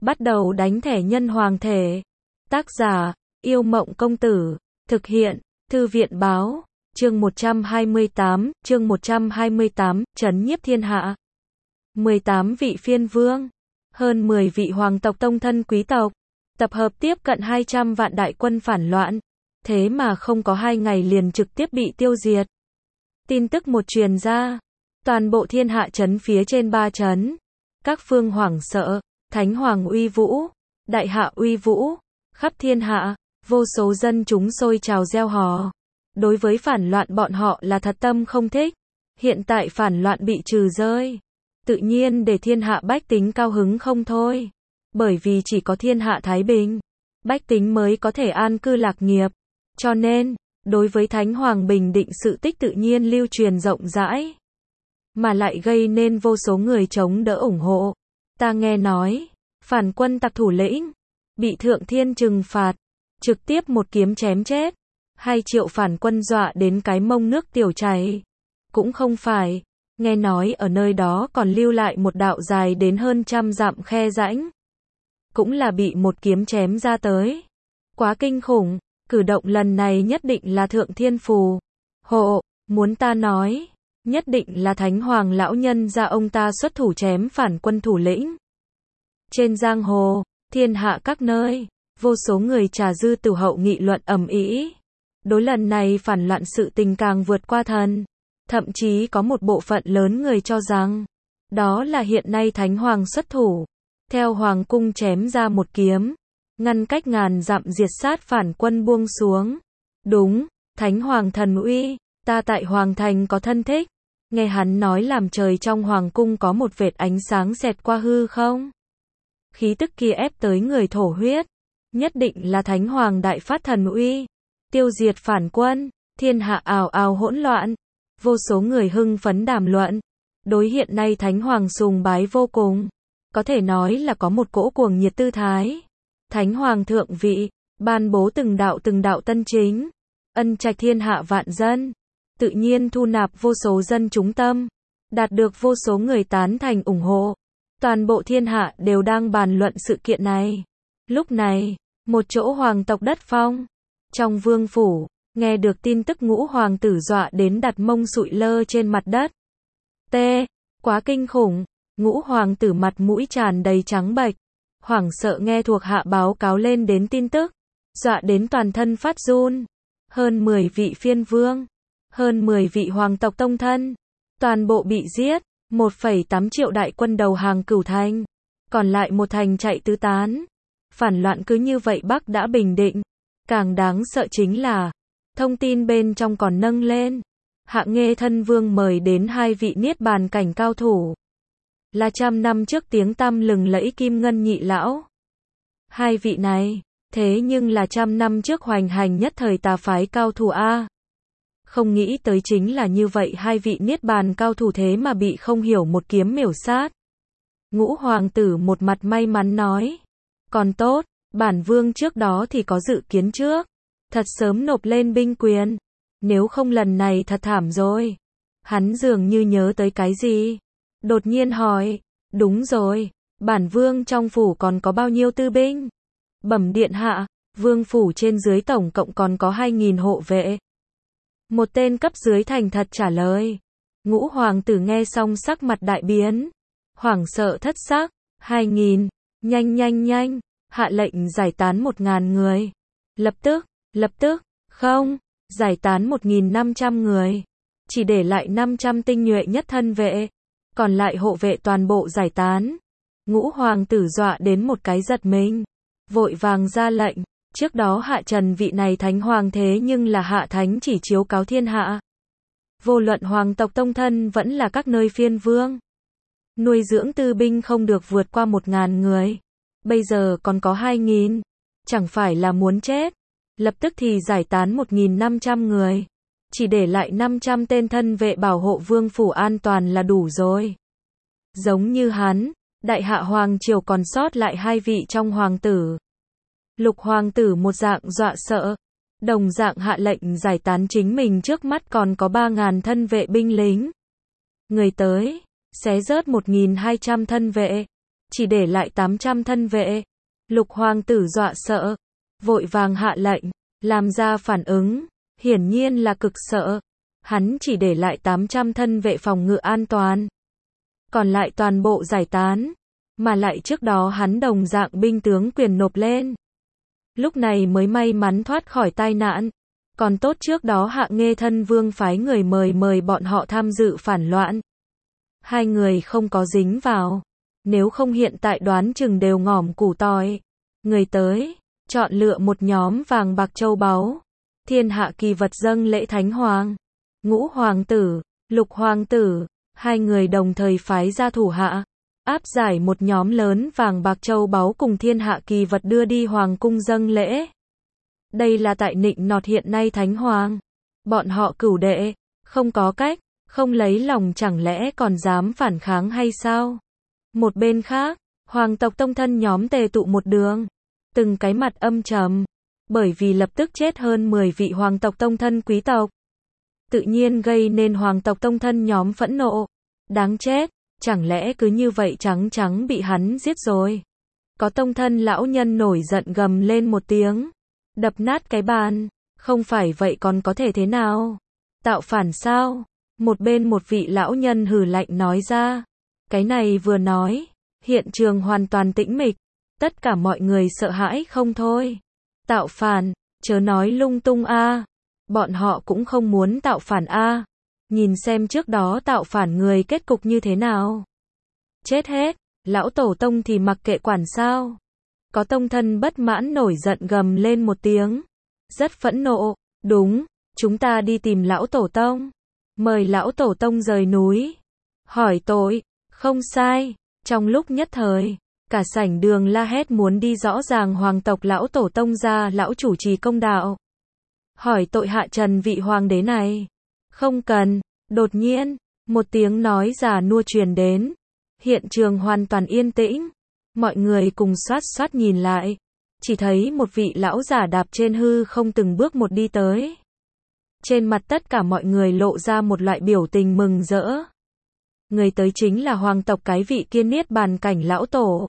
Bắt đầu đánh thẻ nhân hoàng thể. Tác giả, Yêu Mộng Công Tử. Thực hiện, Thư viện Báo. Chương 128, trấn nhiếp thiên hạ. 18 vị phiên vương, hơn 10 vị hoàng tộc tông thân quý tộc, tập hợp tiếp cận 200 vạn đại quân phản loạn, thế mà không có 2 ngày liền trực tiếp bị tiêu diệt. Tin tức một truyền ra, toàn bộ thiên hạ trấn phía trên 3 trấn, các phương hoảng sợ, thánh hoàng uy vũ, đại hạ uy vũ, khắp thiên hạ, vô số dân chúng sôi trào reo hò. Đối với phản loạn bọn họ là thật tâm không thích. Hiện tại phản loạn bị trừ rơi, tự nhiên để thiên hạ bách tính cao hứng không thôi. Bởi vì chỉ có thiên hạ thái bình, bách tính mới có thể an cư lạc nghiệp. Cho nên, đối với thánh hoàng bình định sự tích tự nhiên lưu truyền rộng rãi, mà lại gây nên vô số người chống đỡ ủng hộ. Ta nghe nói, phản quân tặc thủ lĩnh bị thượng thiên trừng phạt, trực tiếp một kiếm chém chết. 2 triệu phản quân dọa đến cái mông nước tiểu chảy. Cũng không phải, nghe nói ở nơi đó còn lưu lại một đạo dài đến hơn 100 dặm khe rãnh. Cũng là bị một kiếm chém ra tới. Quá kinh khủng, cử động lần này nhất định là thượng thiên phù hộ, muốn ta nói, nhất định là thánh hoàng lão nhân ra ông ta xuất thủ chém phản quân thủ lĩnh. Trên giang hồ, thiên hạ các nơi, vô số người trà dư tử hậu nghị luận ầm ĩ. Đối lần này phản loạn sự tình càng vượt qua thần. Thậm chí có một bộ phận lớn người cho rằng, đó là hiện nay thánh hoàng xuất thủ, theo hoàng cung chém ra một kiếm, ngăn cách ngàn dặm diệt sát phản quân buông xuống. Đúng, thánh hoàng thần uy, ta tại hoàng thành có thân thích, nghe hắn nói làm trời trong hoàng cung có một vệt ánh sáng xẹt qua hư không. Khí tức kia ép tới người thổ huyết, nhất định là thánh hoàng đại phát thần uy. Tiêu diệt phản quân, thiên hạ ào ào hỗn loạn, vô số người hưng phấn đàm luận, đối hiện nay thánh hoàng sùng bái vô cùng, có thể nói là có một cỗ cuồng nhiệt tư thái. Thánh hoàng thượng vị, ban bố từng đạo tân chính, ân trạch thiên hạ vạn dân, tự nhiên thu nạp vô số dân chúng tâm, đạt được vô số người tán thành ủng hộ. Toàn bộ thiên hạ đều đang bàn luận sự kiện này. Lúc này, một chỗ hoàng tộc đất phong, trong vương phủ, nghe được tin tức ngũ hoàng tử dọa đến đặt mông sụi lơ trên mặt đất. Quá kinh khủng, ngũ hoàng tử mặt mũi tràn đầy trắng bệch, hoảng sợ nghe thuộc hạ báo cáo lên đến tin tức, dọa đến toàn thân phát run. Hơn 10 vị phiên vương, hơn 10 vị hoàng tộc tông thân, toàn bộ bị giết, 1,8 triệu đại quân đầu hàng Cửu Thành, còn lại một thành chạy tứ tán. Phản loạn cứ như vậy Bắc đã bình định. Càng đáng sợ chính là, thông tin bên trong còn nâng lên, Hạ Nghê thân vương mời đến 2 vị niết bàn cảnh cao thủ, là 100 năm trước tiếng tăm lừng lẫy Kim Ngân nhị lão. 2 vị này, thế nhưng là 100 năm trước hoành hành nhất thời tà phái cao thủ a. Không nghĩ tới chính là như vậy 2 vị niết bàn cao thủ thế mà bị không hiểu một kiếm miểu sát. Ngũ hoàng tử một mặt may mắn nói, còn tốt, bản vương trước đó thì có dự kiến trước, thật sớm nộp lên binh quyền, nếu không lần này thật thảm rồi. Hắn dường như nhớ tới cái gì, đột nhiên hỏi, đúng rồi, bản vương trong phủ còn có bao nhiêu tư binh? Bẩm điện hạ, vương phủ trên dưới tổng cộng còn có 2.000 hộ vệ. Một tên cấp dưới thành thật trả lời. Ngũ hoàng tử nghe xong sắc mặt đại biến, hoảng sợ thất sắc. 2.000, nhanh, hạ lệnh giải tán 1.000 người. Lập tức, không, giải tán 1.500 người. Chỉ để lại 500 tinh nhuệ nhất thân vệ, còn lại hộ vệ toàn bộ giải tán. Ngũ hoàng tử dọa đến một cái giật mình, vội vàng ra lệnh, trước đó hạ trần vị này thánh hoàng thế nhưng là hạ thánh chỉ chiếu cáo thiên hạ. Vô luận hoàng tộc tông thân vẫn là các nơi phiên vương, nuôi dưỡng tư binh không được vượt qua 1.000 người. Bây giờ còn có 2.000, chẳng phải là muốn chết. Lập tức thì giải tán 1.500 người, chỉ để lại 500 tên thân vệ bảo hộ vương phủ an toàn là đủ rồi. Giống như hắn, đại hạ hoàng triều còn sót lại 2 vị trong hoàng tử. Lục hoàng tử một dạng dọa sợ, đồng dạng hạ lệnh giải tán chính mình trước mắt còn có 3.000 thân vệ binh lính. Người tới, xé rớt 1.200 thân vệ, chỉ để lại 800 thân vệ. Lục hoàng tử dọa sợ, vội vàng hạ lệnh, làm ra phản ứng, hiển nhiên là cực sợ. Hắn chỉ để lại 800 thân vệ phòng ngự an toàn, còn lại toàn bộ giải tán, mà lại trước đó hắn đồng dạng binh tướng quyền nộp lên. Lúc này mới may mắn thoát khỏi tai nạn, còn tốt trước đó Hạ Nghê thân vương phái người mời bọn họ tham dự phản loạn. Hai người không có dính vào, nếu không hiện tại đoán chừng đều ngỏm củ tỏi. Người tới, chọn lựa một nhóm vàng bạc châu báu, thiên hạ kỳ vật dâng lễ Thánh Hoàng. Ngũ hoàng tử, Lục hoàng tử, hai người đồng thời phái ra thủ hạ, áp giải một nhóm lớn vàng bạc châu báu cùng thiên hạ kỳ vật đưa đi hoàng cung dâng lễ. Đây là tại nịnh nọt hiện nay Thánh Hoàng. Bọn họ cửu đệ, không có cách, không lấy lòng chẳng lẽ còn dám phản kháng hay sao? Một bên khác, hoàng tộc tông thân nhóm tề tụ một đường, từng cái mặt âm trầm, bởi vì lập tức chết hơn 10 vị hoàng tộc tông thân quý tộc. Tự nhiên gây nên hoàng tộc tông thân nhóm phẫn nộ. Đáng chết, chẳng lẽ cứ như vậy trắng bị hắn giết rồi? Có tông thân lão nhân nổi giận gầm lên một tiếng, đập nát cái bàn, không phải vậy còn có thể thế nào? Tạo phản sao? Một bên một vị lão nhân hừ lạnh nói ra. Cái này vừa nói, hiện trường hoàn toàn tĩnh mịch, tất cả mọi người sợ hãi không thôi. Tạo phản, chớ nói lung tung a. Bọn họ cũng không muốn tạo phản a. Nhìn xem trước đó tạo phản người kết cục như thế nào. Chết hết, lão tổ tông thì mặc kệ quản sao. Có tông thân bất mãn nổi giận gầm lên một tiếng, rất phẫn nộ. Đúng, chúng ta đi tìm lão tổ tông, mời lão tổ tông rời núi, hỏi tội. Không sai. Trong lúc nhất thời, cả sảnh đường la hét muốn đi rõ ràng hoàng tộc lão tổ tông ra lão chủ trì công đạo, hỏi tội Hạ Trần vị hoàng đế này. Không cần. Đột nhiên, một tiếng nói già nua truyền đến. Hiện trường hoàn toàn yên tĩnh. Mọi người cùng xoát nhìn lại. Chỉ thấy một vị lão giả đạp trên hư không từng bước một đi tới. Trên mặt tất cả mọi người lộ ra một loại biểu tình mừng rỡ. Người tới chính là hoàng tộc cái vị kia niết bàn cảnh lão tổ.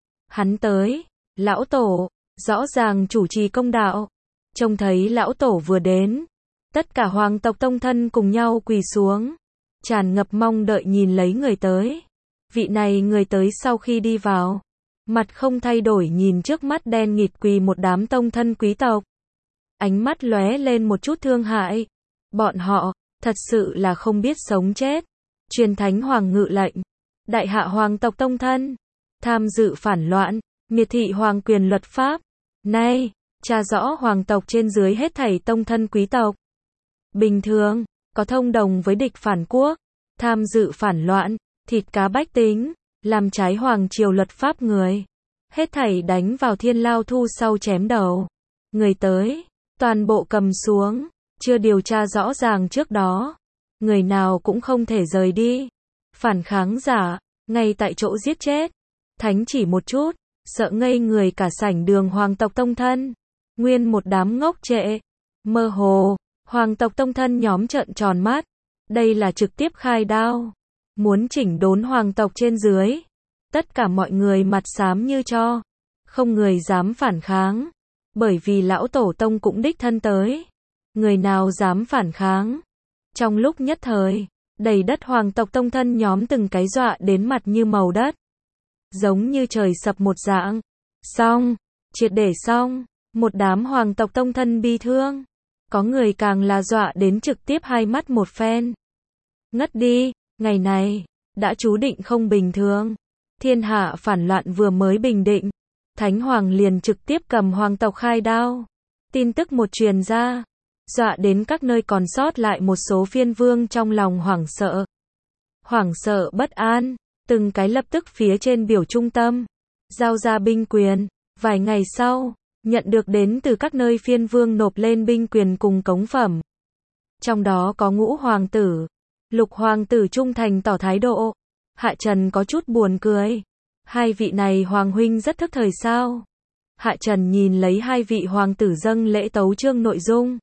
Hắn tới, lão tổ, rõ ràng chủ trì công đạo. Trông thấy lão tổ vừa đến, tất cả hoàng tộc tông thân cùng nhau quỳ xuống, tràn ngập mong đợi nhìn lấy người tới. Vị này người tới sau khi đi vào, mặt không thay đổi nhìn trước mắt đen nghịt quỳ một đám tông thân quý tộc. Ánh mắt lóe lên một chút thương hại. Bọn họ, thật sự là không biết sống chết. Truyền Thánh Hoàng ngự lệnh, đại hạ hoàng tộc tông thân, tham dự phản loạn, miệt thị hoàng quyền luật pháp. Nay, tra rõ hoàng tộc trên dưới hết thảy tông thân quý tộc. Bình thường, có thông đồng với địch phản quốc, tham dự phản loạn, thịt cá bách tính, làm trái hoàng triều luật pháp người. Hết thảy đánh vào thiên lao thu sau chém đầu. Người tới, toàn bộ cầm xuống, chưa điều tra rõ ràng trước đó. Người nào cũng không thể rời đi. Phản kháng giả, ngay tại chỗ giết chết. Thánh chỉ một chút, sợ ngây người cả sảnh đường hoàng tộc tông thân. Nguyên một đám ngốc trệ. Mơ hồ, hoàng tộc tông thân nhóm trợn tròn mắt. Đây là trực tiếp khai đao. Muốn chỉnh đốn hoàng tộc trên dưới. Tất cả mọi người mặt xám như tro. Không người dám phản kháng. Bởi vì lão tổ tông cũng đích thân tới. Người nào dám phản kháng? Trong lúc nhất thời, đầy đất hoàng tộc tông thân nhóm từng cái dọa đến mặt như màu đất. Giống như trời sập một dạng. Xong, triệt để xong, một đám hoàng tộc tông thân bi thương. Có người càng là dọa đến trực tiếp hai mắt một phen. Ngất đi, ngày này, đã chú định không bình thường. Thiên hạ phản loạn vừa mới bình định. Thánh Hoàng liền trực tiếp cầm hoàng tộc khai đao. Tin tức một truyền ra. Dọa đến các nơi còn sót lại một số phiên vương trong lòng hoảng sợ. Hoảng sợ bất an, từng cái lập tức phía trên biểu trung tâm, giao ra binh quyền. Vài ngày sau, nhận được đến từ các nơi phiên vương nộp lên binh quyền cùng cống phẩm. Trong đó có Ngũ hoàng tử, Lục hoàng tử trung thành tỏ thái độ. Hạ Trần có chút buồn cười. Hai vị này hoàng huynh rất thức thời sao? Hạ Trần nhìn lấy hai vị hoàng tử dâng lễ tấu chương nội dung.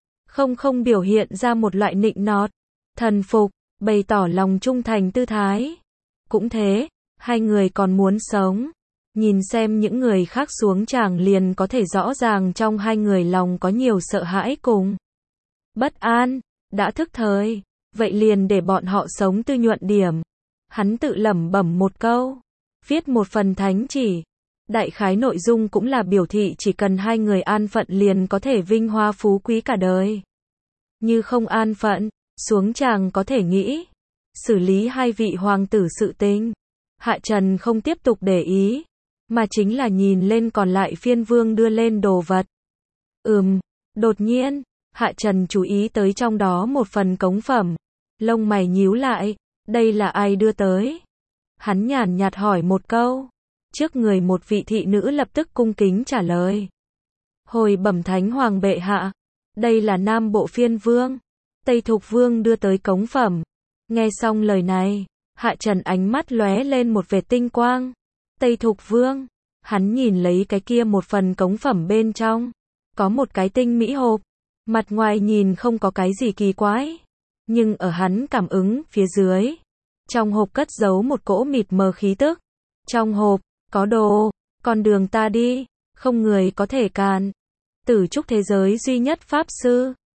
Không biểu hiện ra một loại nịnh nọt, thần phục, bày tỏ lòng trung thành tư thái. Cũng thế, Hai người còn muốn sống. Nhìn xem những người khác xuống tràng liền có thể rõ ràng trong hai người lòng có nhiều sợ hãi cùng bất an. Đã thức thời, vậy liền để bọn họ sống tư nhuận điểm. Hắn tự lẩm bẩm một câu, viết một phần thánh chỉ. Đại khái nội dung cũng là biểu thị chỉ cần hai người an phận liền có thể vinh hoa phú quý cả đời. Như không an phận, xuống tràng có thể nghĩ xử lý hai vị hoàng tử sự tình. Hạ Trần không tiếp tục để ý, mà chính là nhìn lên còn lại phiên vương đưa lên đồ vật. Đột nhiên, Hạ Trần chú ý tới trong đó một phần cống phẩm. Lông mày nhíu lại, đây là ai đưa tới? Hắn nhàn nhạt hỏi một câu. Trước người một vị thị nữ lập tức cung kính trả lời. Hồi bẩm thánh hoàng bệ hạ, đây là Nam Bộ phiên vương, Tây Thục vương đưa tới cống phẩm. Nghe xong lời này, Hạ Trần ánh mắt lóe lên một vệt tinh quang. Tây Thục vương, hắn nhìn lấy cái kia một phần cống phẩm bên trong, có một cái tinh mỹ hộp, mặt ngoài nhìn không có cái gì kỳ quái, nhưng ở hắn cảm ứng phía dưới, trong hộp cất giấu một cỗ mịt mờ khí tức. Trong hộp có đồ, con đường ta đi, không người có thể cản. Tử trúc thế giới duy nhất pháp sư.